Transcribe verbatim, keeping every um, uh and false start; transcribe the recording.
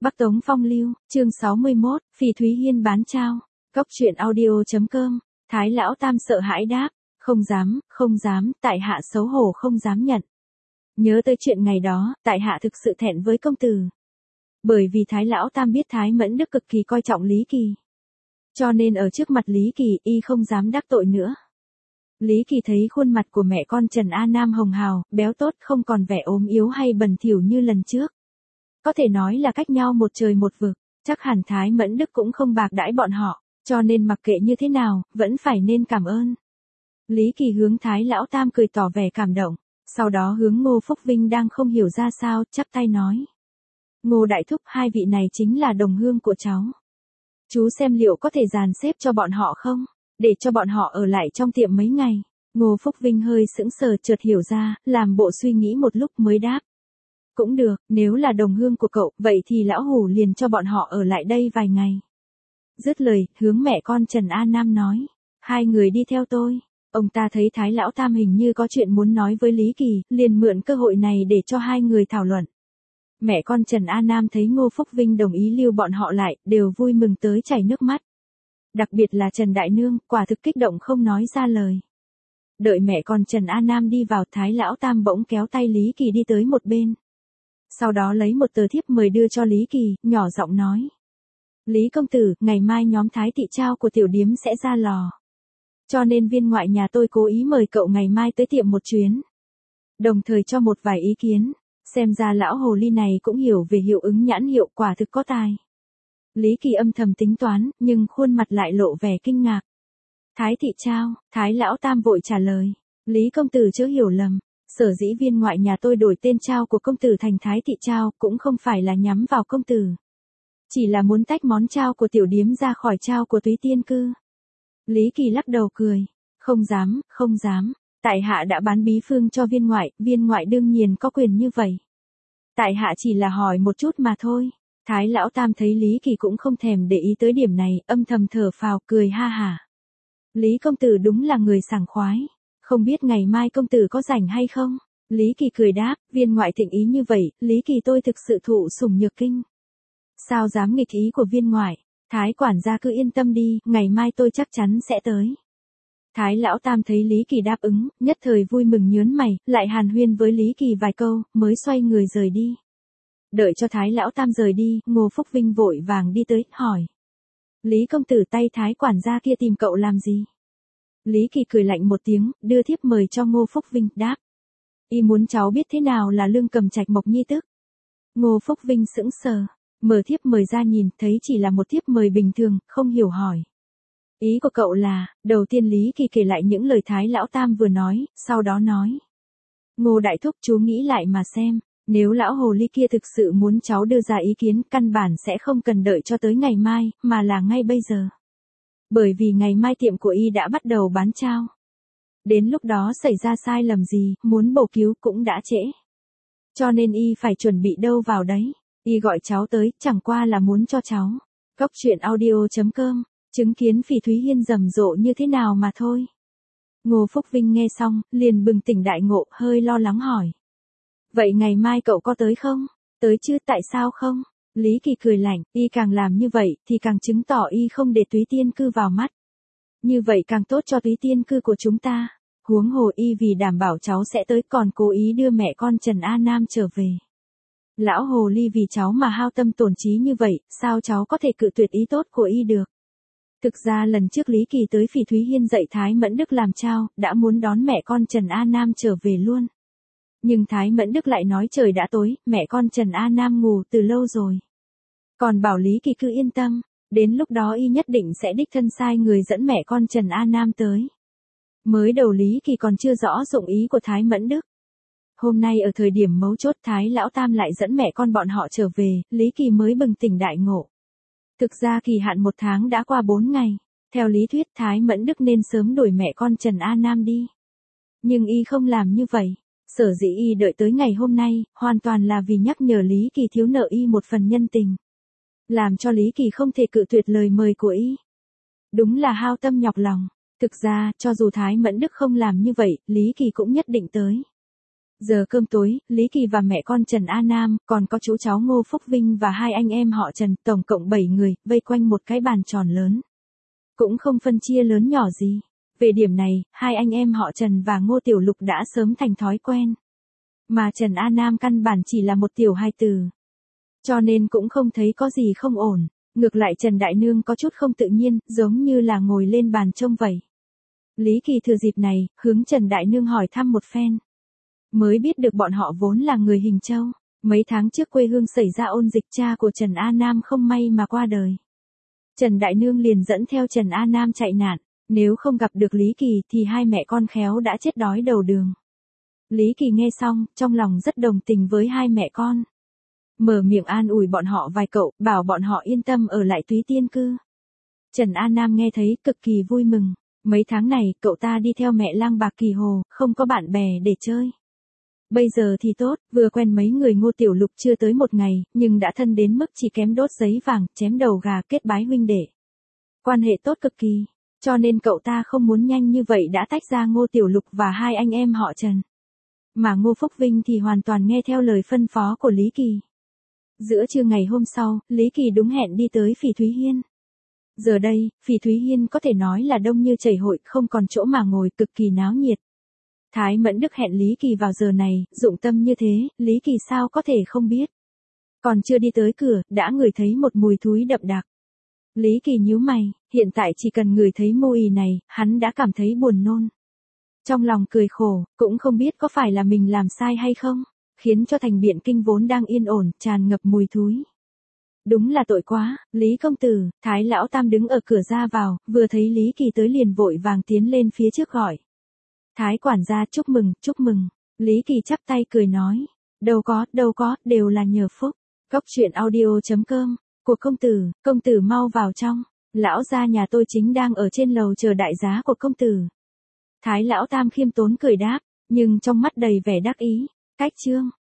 Bắc Tống Phong Lưu, chương sáu mươi mốt, Phỉ Thúy Hiên bán trao. Cốc truyện audio.com. Thái lão tam sợ hãi đáp, không dám, không dám, tại hạ xấu hổ không dám nhận. Nhớ tới chuyện ngày đó, tại hạ thực sự thẹn với công tử. Bởi vì Thái lão tam biết Thái Mẫn Đức cực kỳ coi trọng Lý Kỳ. Cho nên ở trước mặt Lý Kỳ y không dám đắc tội nữa. Lý Kỳ thấy khuôn mặt của mẹ con Trần A Nam hồng hào, béo tốt không còn vẻ ốm yếu hay bẩn thỉu như lần trước. Có thể nói là cách nhau một trời một vực, chắc hẳn Thái Mẫn Đức cũng không bạc đãi bọn họ, cho nên mặc kệ như thế nào, vẫn phải nên cảm ơn. Lý Kỳ hướng Thái lão tam cười tỏ vẻ cảm động, sau đó hướng Ngô Phúc Vinh đang không hiểu ra sao, chắp tay nói. Ngô đại thúc, hai vị này chính là đồng hương của cháu. Chú xem liệu có thể dàn xếp cho bọn họ không, để cho bọn họ ở lại trong tiệm mấy ngày. Ngô Phúc Vinh hơi sững sờ chợt hiểu ra, làm bộ suy nghĩ một lúc mới đáp. Cũng được, nếu là đồng hương của cậu, vậy thì lão hủ liền cho bọn họ ở lại đây vài ngày. Dứt lời, hướng mẹ con Trần A Nam nói, hai người đi theo tôi. Ông ta thấy Thái lão tam hình như có chuyện muốn nói với Lý Kỳ, liền mượn cơ hội này để cho hai người thảo luận. Mẹ con Trần A Nam thấy Ngô Phúc Vinh đồng ý lưu bọn họ lại, đều vui mừng tới chảy nước mắt. Đặc biệt là Trần Đại Nương, quả thực kích động không nói ra lời. Đợi mẹ con Trần A Nam đi vào, Thái lão tam bỗng kéo tay Lý Kỳ đi tới một bên. Sau đó lấy một tờ thiếp mời đưa cho Lý Kỳ, nhỏ giọng nói. Lý công tử, ngày mai nhóm Thái thị trao của tiểu điếm sẽ ra lò. Cho nên viên ngoại nhà tôi cố ý mời cậu ngày mai tới tiệm một chuyến. Đồng thời cho một vài ý kiến, xem ra lão hồ ly này cũng hiểu về hiệu ứng nhãn hiệu, quả thực có tài. Lý Kỳ âm thầm tính toán, nhưng khuôn mặt lại lộ vẻ kinh ngạc. Thái thị trao, Thái lão tam vội trả lời. Lý công tử chớ hiểu lầm. Sở dĩ viên ngoại nhà tôi đổi tên trao của công tử thành Thái thị trao cũng không phải là nhắm vào công tử. Chỉ là muốn tách món trao của tiểu điếm ra khỏi trao của Túy Tiên Cư. Lý Kỳ lắc đầu cười. Không dám, không dám. Tại hạ đã bán bí phương cho viên ngoại, viên ngoại đương nhiên có quyền như vậy. Tại hạ chỉ là hỏi một chút mà thôi. Thái lão tam thấy Lý Kỳ cũng không thèm để ý tới điểm này, âm thầm thở phào cười ha hả. Lý công tử đúng là người sảng khoái. Không biết ngày mai công tử có rảnh hay không? Lý Kỳ cười đáp, viên ngoại thịnh ý như vậy, Lý Kỳ tôi thực sự thụ sủng nhược kinh. Sao dám nghịch ý của viên ngoại? Thái quản gia cứ yên tâm đi, ngày mai tôi chắc chắn sẽ tới. Thái lão tam thấy Lý Kỳ đáp ứng, nhất thời vui mừng nhớn mày, lại hàn huyên với Lý Kỳ vài câu, mới xoay người rời đi. Đợi cho Thái lão tam rời đi, Ngô Phúc Vinh vội vàng đi tới, hỏi. Lý công tử, tay Thái quản gia kia tìm cậu làm gì? Lý Kỳ cười lạnh một tiếng, đưa thiếp mời cho Ngô Phúc Vinh, đáp. Y muốn cháu biết thế nào là lương cầm trạch mộc nhi tức. Ngô Phúc Vinh sững sờ, mở thiếp mời ra nhìn, thấy chỉ là một thiếp mời bình thường, không hiểu hỏi. Ý của cậu là, đầu tiên Lý Kỳ kể lại những lời Thái lão tam vừa nói, sau đó nói. Ngô đại thúc, chú nghĩ lại mà xem, nếu lão hồ ly kia thực sự muốn cháu đưa ra ý kiến, căn bản sẽ không cần đợi cho tới ngày mai, mà là ngay bây giờ. Bởi vì ngày mai tiệm của y đã bắt đầu bán trao. Đến lúc đó xảy ra sai lầm gì, muốn bổ cứu cũng đã trễ. Cho nên y phải chuẩn bị đâu vào đấy. Y gọi cháu tới, chẳng qua là muốn cho cháu. Cốc truyện audio.com, chứng kiến Phỉ Thúy Hiên rầm rộ như thế nào mà thôi. Ngô Phúc Vinh nghe xong, liền bừng tỉnh đại ngộ, hơi lo lắng hỏi. Vậy ngày mai cậu có tới không? Tới chứ, tại sao không? Lý Kỳ cười lạnh, y càng làm như vậy, thì càng chứng tỏ y không để Túy Tiên Cư vào mắt. Như vậy càng tốt cho Túy Tiên Cư của chúng ta. Huống hồ y vì đảm bảo cháu sẽ tới còn cố ý đưa mẹ con Trần A Nam trở về. Lão hồ ly vì cháu mà hao tâm tổn trí như vậy, sao cháu có thể cự tuyệt ý tốt của y được? Thực ra lần trước Lý Kỳ tới Phỉ Thúy Hiên dạy Thái Mẫn Đức làm trao, đã muốn đón mẹ con Trần A Nam trở về luôn. Nhưng Thái Mẫn Đức lại nói trời đã tối, mẹ con Trần A Nam ngủ từ lâu rồi. Còn bảo Lý Kỳ cứ yên tâm, đến lúc đó y nhất định sẽ đích thân sai người dẫn mẹ con Trần A Nam tới. Mới đầu Lý Kỳ còn chưa rõ dụng ý của Thái Mẫn Đức. Hôm nay ở thời điểm mấu chốt Thái lão tam lại dẫn mẹ con bọn họ trở về, Lý Kỳ mới bừng tỉnh đại ngộ. Thực ra kỳ hạn một tháng đã qua bốn ngày, theo lý thuyết Thái Mẫn Đức nên sớm đuổi mẹ con Trần A Nam đi. Nhưng y không làm như vậy. Sở dĩ y đợi tới ngày hôm nay, hoàn toàn là vì nhắc nhở Lý Kỳ thiếu nợ y một phần nhân tình. Làm cho Lý Kỳ không thể cự tuyệt lời mời của y. Đúng là hao tâm nhọc lòng. Thực ra, cho dù Thái Mẫn Đức không làm như vậy, Lý Kỳ cũng nhất định tới. Giờ cơm tối, Lý Kỳ và mẹ con Trần A Nam, còn có chú cháu Ngô Phúc Vinh và hai anh em họ Trần, tổng cộng bảy người, vây quanh một cái bàn tròn lớn. Cũng không phân chia lớn nhỏ gì. Về điểm này, hai anh em họ Trần và Ngô Tiểu Lục đã sớm thành thói quen. Mà Trần A Nam căn bản chỉ là một tiểu hai từ. Cho nên cũng không thấy có gì không ổn. Ngược lại Trần Đại Nương có chút không tự nhiên, giống như là ngồi lên bàn trông vậy. Lý Kỳ thừa dịp này, hướng Trần Đại Nương hỏi thăm một phen. Mới biết được bọn họ vốn là người Hình Châu. Mấy tháng trước quê hương xảy ra ôn dịch, cha của Trần A Nam không may mà qua đời. Trần Đại Nương liền dẫn theo Trần A Nam chạy nạn. Nếu không gặp được Lý Kỳ thì hai mẹ con khéo đã chết đói đầu đường. Lý Kỳ nghe xong, trong lòng rất đồng tình với hai mẹ con. Mở miệng an ủi bọn họ vài câu, bảo bọn họ yên tâm ở lại Túy Tiên cư. Trần A Nam nghe thấy cực kỳ vui mừng. Mấy tháng này, cậu ta đi theo mẹ lang bạc kỳ hồ, không có bạn bè để chơi. Bây giờ thì tốt, vừa quen mấy người Ngô Tiểu Lục chưa tới một ngày, nhưng đã thân đến mức chỉ kém đốt giấy vàng, chém đầu gà kết bái huynh đệ. Quan hệ tốt cực kỳ, cho nên cậu ta không muốn nhanh như vậy đã tách ra Ngô Tiểu Lục và hai anh em họ Trần. Mà Ngô Phúc Vinh thì hoàn toàn nghe theo lời phân phó của Lý Kỳ. Giữa trưa ngày hôm sau, Lý Kỳ đúng hẹn đi tới Phỉ Thúy Hiên. Giờ đây, Phỉ Thúy Hiên có thể nói là đông như chảy hội, không còn chỗ mà ngồi, cực kỳ náo nhiệt. Thái Mẫn Đức hẹn Lý Kỳ vào giờ này, dụng tâm như thế, Lý Kỳ sao có thể không biết. Còn chưa đi tới cửa, đã ngửi thấy một mùi thúi đậm đặc. Lý Kỳ nhíu mày, hiện tại chỉ cần ngửi thấy mùi này, hắn đã cảm thấy buồn nôn. Trong lòng cười khổ, cũng không biết có phải là mình làm sai hay không, khiến cho thành Biện Kinh vốn đang yên ổn, tràn ngập mùi thúi. Đúng là tội quá, Lý công tử, Thái lão tam đứng ở cửa ra vào, vừa thấy Lý Kỳ tới liền vội vàng tiến lên phía trước gọi. Thái quản gia chúc mừng, chúc mừng. Lý Kỳ chắp tay cười nói. Đâu có, đâu có, đều là nhờ phúc. Cốc truyện audio chấm com. Của công tử, công tử mau vào trong. Lão gia nhà tôi chính đang ở trên lầu chờ đại giá của công tử. Thái lão tam khiêm tốn cười đáp, nhưng trong mắt đầy vẻ đắc ý. Cách chương.